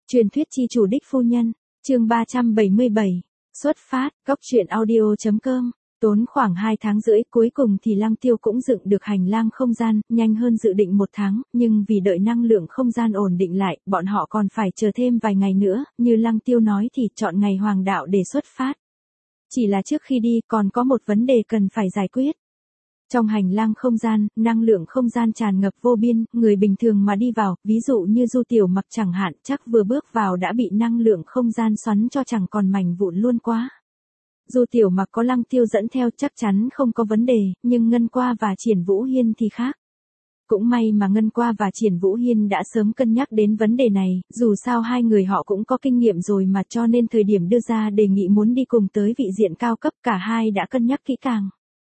Truyền thuyết chi chủ đích phu nhân, chương 377, xuất phát, góc truyện audio.com. Tốn khoảng 2 tháng rưỡi, cuối cùng thì Lăng Tiêu cũng dựng được hành lang không gian, nhanh hơn dự định 1 tháng, nhưng vì đợi năng lượng không gian ổn định lại, bọn họ còn phải chờ thêm vài ngày nữa, như Lăng Tiêu nói thì chọn ngày hoàng đạo để xuất phát. Chỉ là trước khi đi còn có một vấn đề cần phải giải quyết. Trong hành lang không gian, năng lượng không gian tràn ngập vô biên, người bình thường mà đi vào, ví dụ như Du Tiểu Mặc chẳng hạn, chắc vừa bước vào đã bị năng lượng không gian xoắn cho chẳng còn mảnh vụn luôn quá. Du Tiểu Mặc có Lăng Tiêu dẫn theo chắc chắn không có vấn đề, nhưng Ngân Qua và Triển Vũ Hiên thì khác. Cũng may mà Ngân Qua và Triển Vũ Hiên đã sớm cân nhắc đến vấn đề này, dù sao hai người họ cũng có kinh nghiệm rồi mà, cho nên thời điểm đưa ra đề nghị muốn đi cùng tới vị diện cao cấp cả hai đã cân nhắc kỹ càng.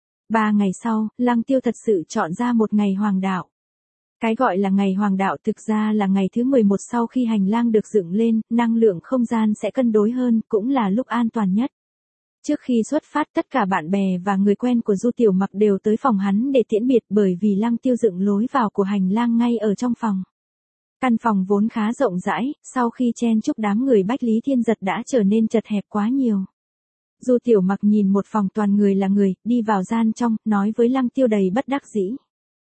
3 ngày sau, Lăng Tiêu thật sự chọn ra một ngày hoàng đạo. Cái gọi là ngày hoàng đạo thực ra là ngày thứ 11 sau khi hành lang được dựng lên, năng lượng không gian sẽ cân đối hơn, cũng là lúc an toàn nhất. Trước khi xuất phát tất cả bạn bè và người quen của Du Tiểu Mặc đều tới phòng hắn để tiễn biệt, bởi vì Lăng Tiêu dựng lối vào của hành lang ngay ở trong phòng. Căn phòng vốn khá rộng rãi, sau khi chen chúc đám người Bách Lý Thiên Giật đã trở nên chật hẹp quá nhiều. Du Tiểu Mặc nhìn một phòng toàn người là người, đi vào gian trong, nói với Lăng Tiêu đầy bất đắc dĩ.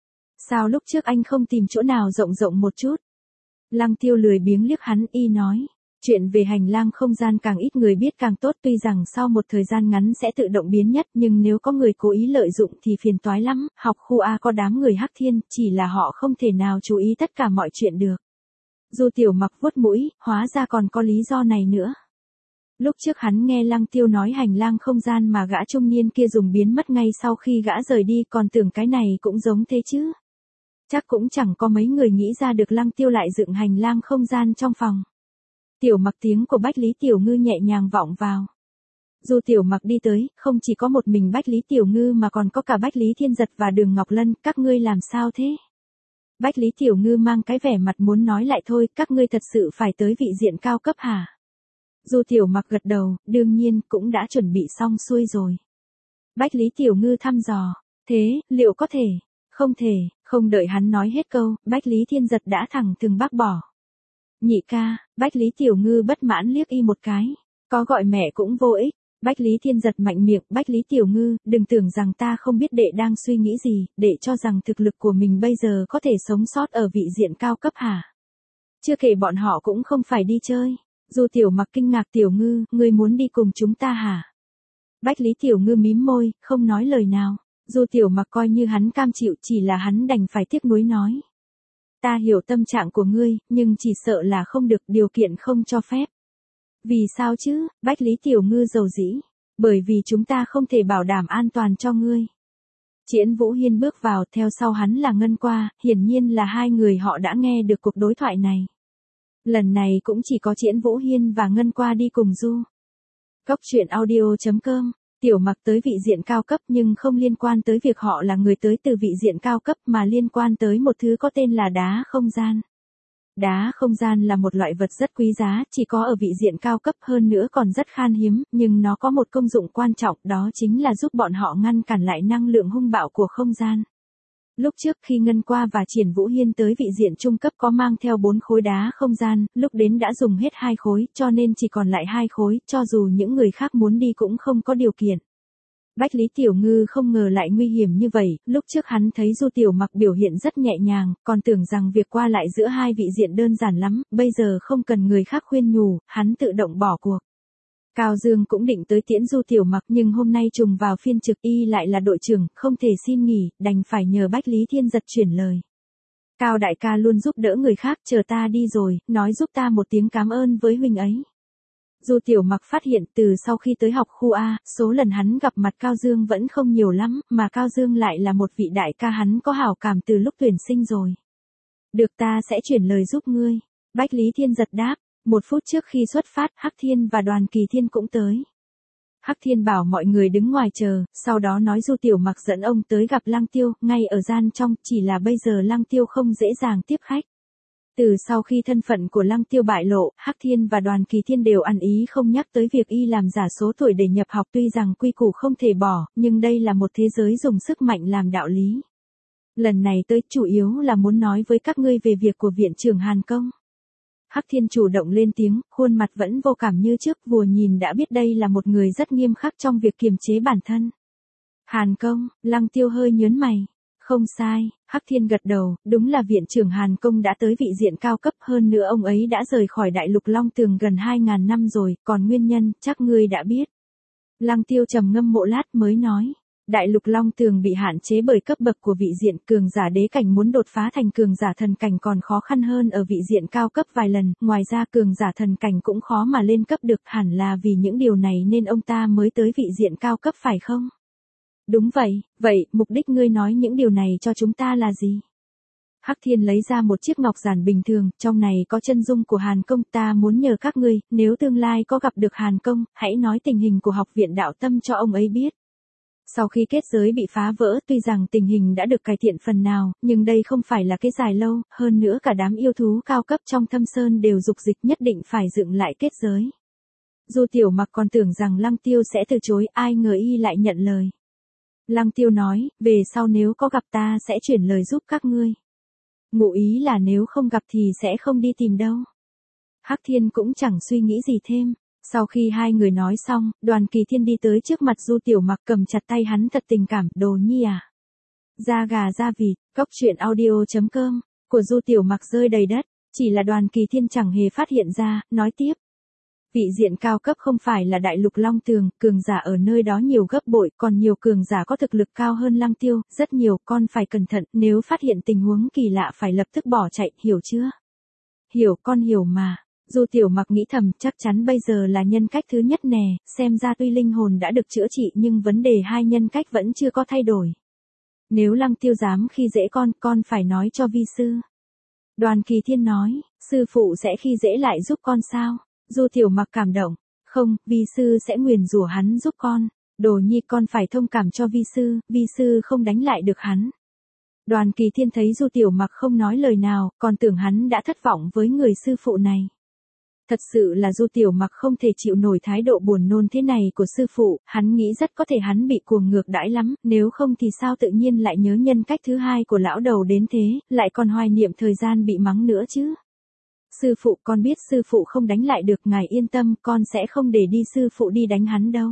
Sao lúc trước anh không tìm chỗ nào rộng rộng một chút? Lăng Tiêu lười biếng liếc hắn nói. Chuyện về hành lang không gian càng ít người biết càng tốt, tuy rằng sau một thời gian ngắn sẽ tự động biến mất, nhưng nếu có người cố ý lợi dụng thì phiền toái lắm. Học khu A có đám người Hắc Thiên, chỉ là họ không thể nào chú ý tất cả mọi chuyện được. Du Tiểu Mặc vuốt mũi, hóa ra còn có lý do này nữa. Lúc trước hắn nghe Lăng Tiêu nói hành lang không gian mà gã trung niên kia dùng biến mất ngay sau khi gã rời đi, còn tưởng cái này cũng giống thế chứ. Chắc cũng chẳng có mấy người nghĩ ra được Lăng Tiêu lại dựng hành lang không gian trong phòng. Tiểu Mặc, tiếng của Bách Lý Tiểu Ngư nhẹ nhàng vọng vào. Du Tiểu Mặc đi tới, không chỉ có một mình Bách Lý Tiểu Ngư mà còn có cả Bách Lý Thiên Giật và Đường Ngọc Lân, các ngươi làm sao thế? Bách Lý Tiểu Ngư mang cái vẻ mặt muốn nói lại thôi, các ngươi thật sự phải tới vị diện cao cấp hả? Du Tiểu Mặc gật đầu, đương nhiên, cũng đã chuẩn bị xong xuôi rồi. Bách Lý Tiểu Ngư thăm dò, thế, liệu có thể? Không thể, không đợi hắn nói hết câu, Bách Lý Thiên Giật đã thẳng thừng bác bỏ. Nhị ca, Bách Lý Tiểu Ngư bất mãn liếc y một cái, có gọi mẹ cũng vô ích. Bách Lý Thiên Giật mạnh miệng, Bách Lý Tiểu Ngư, đừng tưởng rằng ta không biết đệ đang suy nghĩ gì, đệ cho rằng thực lực của mình bây giờ có thể sống sót ở vị diện cao cấp hả? Chưa kể bọn họ cũng không phải đi chơi. Du Tiểu Mặc kinh ngạc, Tiểu Ngư, ngươi muốn đi cùng chúng ta hả? Bách Lý Tiểu Ngư mím môi, không nói lời nào. Du Tiểu Mặc coi như hắn cam chịu, chỉ là hắn đành phải tiếc nuối nói. Ta hiểu tâm trạng của ngươi, nhưng chỉ sợ là không được, điều kiện không cho phép. Vì sao chứ? Bách Lý Tiểu Ngư dầu dĩ. Bởi vì chúng ta không thể bảo đảm an toàn cho ngươi. Triển Vũ Hiên bước vào, theo sau hắn là Ngân Qua, hiển nhiên là hai người họ đã nghe được cuộc đối thoại này. Lần này cũng chỉ có Triển Vũ Hiên và Ngân Qua đi cùng Du. Góc truyện audio.com. Tiểu Mặc tới vị diện cao cấp nhưng không liên quan tới việc họ là người tới từ vị diện cao cấp mà liên quan tới một thứ có tên là đá không gian. Đá không gian là một loại vật rất quý giá, chỉ có ở vị diện cao cấp, hơn nữa còn rất khan hiếm, nhưng nó có một công dụng quan trọng, đó chính là giúp bọn họ ngăn cản lại năng lượng hung bạo của không gian. Lúc trước khi Ngân Qua và Triển Vũ Hiên tới vị diện trung cấp có mang theo 4 khối đá không gian, lúc đến đã dùng hết 2 khối, cho nên chỉ còn lại 2 khối, cho dù những người khác muốn đi cũng không có điều kiện. Bách Lý Tiểu Ngư không ngờ lại nguy hiểm như vậy, lúc trước hắn thấy Du Tiểu Mặc biểu hiện rất nhẹ nhàng, còn tưởng rằng việc qua lại giữa hai vị diện đơn giản lắm, bây giờ không cần người khác khuyên nhủ, hắn tự động bỏ cuộc. Cao Dương cũng định tới tiễn Du Tiểu Mặc nhưng hôm nay trùng vào phiên trực, y lại là đội trưởng, không thể xin nghỉ, đành phải nhờ Bách Lý Thiên Giật chuyển lời. Cao đại ca luôn giúp đỡ người khác, chờ ta đi rồi, nói giúp ta một tiếng cảm ơn với huynh ấy. Du Tiểu Mặc phát hiện từ sau khi tới học khu A, số lần hắn gặp mặt Cao Dương vẫn không nhiều lắm, mà Cao Dương lại là một vị đại ca hắn có hảo cảm từ lúc tuyển sinh rồi. Được, ta sẽ chuyển lời giúp ngươi. Bách Lý Thiên Giật đáp. 1 phút trước khi xuất phát, Hắc Thiên và Đoàn Kỳ Thiên cũng tới. Hắc Thiên bảo mọi người đứng ngoài chờ, sau đó nói Du Tiểu Mặc dẫn ông tới gặp Lăng Tiêu, ngay ở gian trong, chỉ là bây giờ Lăng Tiêu không dễ dàng tiếp khách. Từ sau khi thân phận của Lăng Tiêu bại lộ, Hắc Thiên và Đoàn Kỳ Thiên đều ăn ý không nhắc tới việc y làm giả số tuổi để nhập học, tuy rằng quy củ không thể bỏ, nhưng đây là một thế giới dùng sức mạnh làm đạo lý. Lần này tới chủ yếu là muốn nói với các ngươi về việc của viện trưởng Hàn Công. Hắc Thiên chủ động lên tiếng, khuôn mặt vẫn vô cảm như trước, vừa nhìn đã biết đây là một người rất nghiêm khắc trong việc kiềm chế bản thân. Hàn Công, Lăng Tiêu hơi nhớn mày. Không sai, Hắc Thiên gật đầu, đúng là viện trưởng Hàn Công đã tới vị diện cao cấp, hơn nữa ông ấy đã rời khỏi đại lục Long Tường gần 2.000 năm rồi, còn nguyên nhân, chắc ngươi đã biết. Lăng Tiêu trầm ngâm một lát mới nói. Đại lục Long Tường bị hạn chế bởi cấp bậc của vị diện, cường giả đế cảnh muốn đột phá thành cường giả thần cảnh còn khó khăn hơn ở vị diện cao cấp vài lần, ngoài ra cường giả thần cảnh cũng khó mà lên cấp được, hẳn là vì những điều này nên ông ta mới tới vị diện cao cấp phải không? Đúng vậy, mục đích ngươi nói những điều này cho chúng ta là gì? Hắc Thiên lấy ra một chiếc ngọc giản bình thường, trong này có chân dung của Hàn Công, ta muốn nhờ các ngươi, nếu tương lai có gặp được Hàn Công, hãy nói tình hình của học viện đạo tâm cho ông ấy biết. Sau khi kết giới bị phá vỡ, tuy rằng tình hình đã được cải thiện phần nào, nhưng đây không phải là cái dài lâu, hơn nữa cả đám yêu thú cao cấp trong Thâm Sơn đều dục dịch nhất định phải dựng lại kết giới. Du Tiểu Mặc còn tưởng rằng Lăng Tiêu sẽ từ chối, ai ngờ y lại nhận lời. Lăng Tiêu nói, về sau nếu có gặp ta sẽ chuyển lời giúp các ngươi. Ngụ ý là nếu không gặp thì sẽ không đi tìm đâu. Hắc Thiên cũng chẳng suy nghĩ gì thêm. Sau khi hai người nói xong, Đoàn Kỳ Thiên đi tới trước mặt Du Tiểu Mặc cầm chặt tay hắn thật tình cảm, đồ nhi à. Da gà da vịt, cóc truyện audio.com, của Du Tiểu Mặc rơi đầy đất, chỉ là Đoàn Kỳ Thiên chẳng hề phát hiện ra, nói tiếp. Vị diện cao cấp không phải là đại lục Long Tường, cường giả ở nơi đó nhiều gấp bội, còn nhiều cường giả có thực lực cao hơn Lăng Tiêu, rất nhiều, con phải cẩn thận, nếu phát hiện tình huống kỳ lạ phải lập tức bỏ chạy, hiểu chưa? Hiểu, con hiểu mà. Du Tiểu Mặc nghĩ thầm, chắc chắn bây giờ là nhân cách thứ nhất nè, xem ra tuy linh hồn đã được chữa trị nhưng vấn đề hai nhân cách vẫn chưa có thay đổi. Nếu Lăng Tiêu dám khi dễ con phải nói cho vi sư. Đoàn Kỳ Thiên nói, sư phụ sẽ khi dễ lại giúp con sao? Du Tiểu Mặc cảm động, không, vi sư sẽ nguyền rủa hắn giúp con, đồ nhi con phải thông cảm cho vi sư không đánh lại được hắn. Đoàn Kỳ Thiên thấy Du Tiểu Mặc không nói lời nào, còn tưởng hắn đã thất vọng với người sư phụ này. Thật sự là Du Tiểu Mặc không thể chịu nổi thái độ buồn nôn thế này của sư phụ, hắn nghĩ rất có thể hắn bị cuồng ngược đãi lắm, nếu không thì sao tự nhiên lại nhớ nhân cách thứ hai của lão đầu đến thế, lại còn hoài niệm thời gian bị mắng nữa chứ. Sư phụ, con biết sư phụ không đánh lại được, ngài yên tâm, con sẽ không để đi sư phụ đi đánh hắn đâu.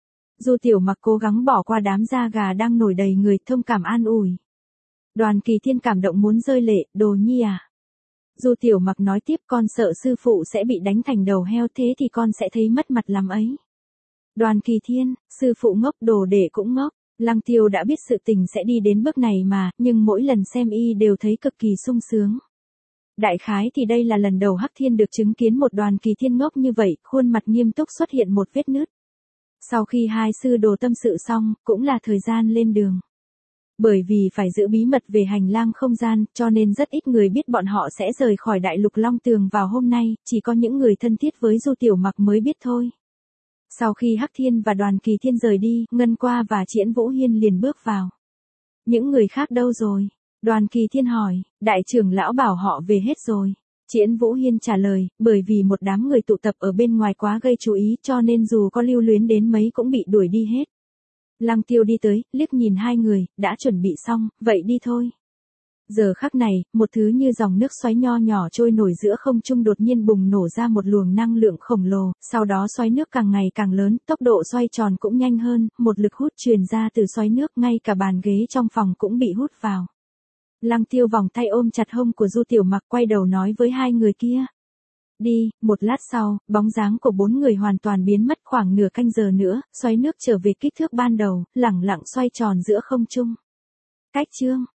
Du Tiểu Mặc cố gắng bỏ qua đám da gà đang nổi đầy người, thông cảm an ủi. Đoàn Kỳ Thiên cảm động muốn rơi lệ, đồ nhi à. Du Tiểu Mặc nói tiếp, con sợ sư phụ sẽ bị đánh thành đầu heo, thế thì con sẽ thấy mất mặt lắm ấy. Đoàn Kỳ Thiên, sư phụ ngốc, đồ đệ cũng ngốc. Lăng Tiêu đã biết sự tình sẽ đi đến bước này mà, nhưng mỗi lần xem y đều thấy cực kỳ sung sướng. Đại khái thì đây là lần đầu Hắc Thiên được chứng kiến một Đoàn Kỳ Thiên ngốc như vậy, khuôn mặt nghiêm túc xuất hiện một vết nứt. Sau khi hai sư đồ tâm sự xong, cũng là thời gian lên đường. Bởi vì phải giữ bí mật về hành lang không gian, cho nên rất ít người biết bọn họ sẽ rời khỏi đại lục Long Tường vào hôm nay, chỉ có những người thân thiết với Du Tiểu Mặc mới biết thôi. Sau khi Hắc Thiên và Đoàn Kỳ Thiên rời đi, Ngân Qua và Triển Vũ Hiên liền bước vào. Những người khác đâu rồi? Đoàn Kỳ Thiên hỏi, đại trưởng lão bảo họ về hết rồi. Triển Vũ Hiên trả lời, bởi vì một đám người tụ tập ở bên ngoài quá gây chú ý cho nên dù có lưu luyến đến mấy cũng bị đuổi đi hết. Lăng Tiêu đi tới, liếc nhìn hai người, đã chuẩn bị xong, vậy đi thôi. Giờ khắc này, một thứ như dòng nước xoáy nho nhỏ trôi nổi giữa không trung đột nhiên bùng nổ ra một luồng năng lượng khổng lồ, sau đó xoáy nước càng ngày càng lớn, tốc độ xoay tròn cũng nhanh hơn, một lực hút truyền ra từ xoáy nước, ngay cả bàn ghế trong phòng cũng bị hút vào. Lăng Tiêu vòng tay ôm chặt hông của Du Tiểu Mặc, quay đầu nói với hai người kia. Đi, một lát sau, bóng dáng của bốn người hoàn toàn biến mất, khoảng nửa canh giờ nữa, xoáy nước trở về kích thước ban đầu, lẳng lặng xoay tròn giữa không trung. Cách chương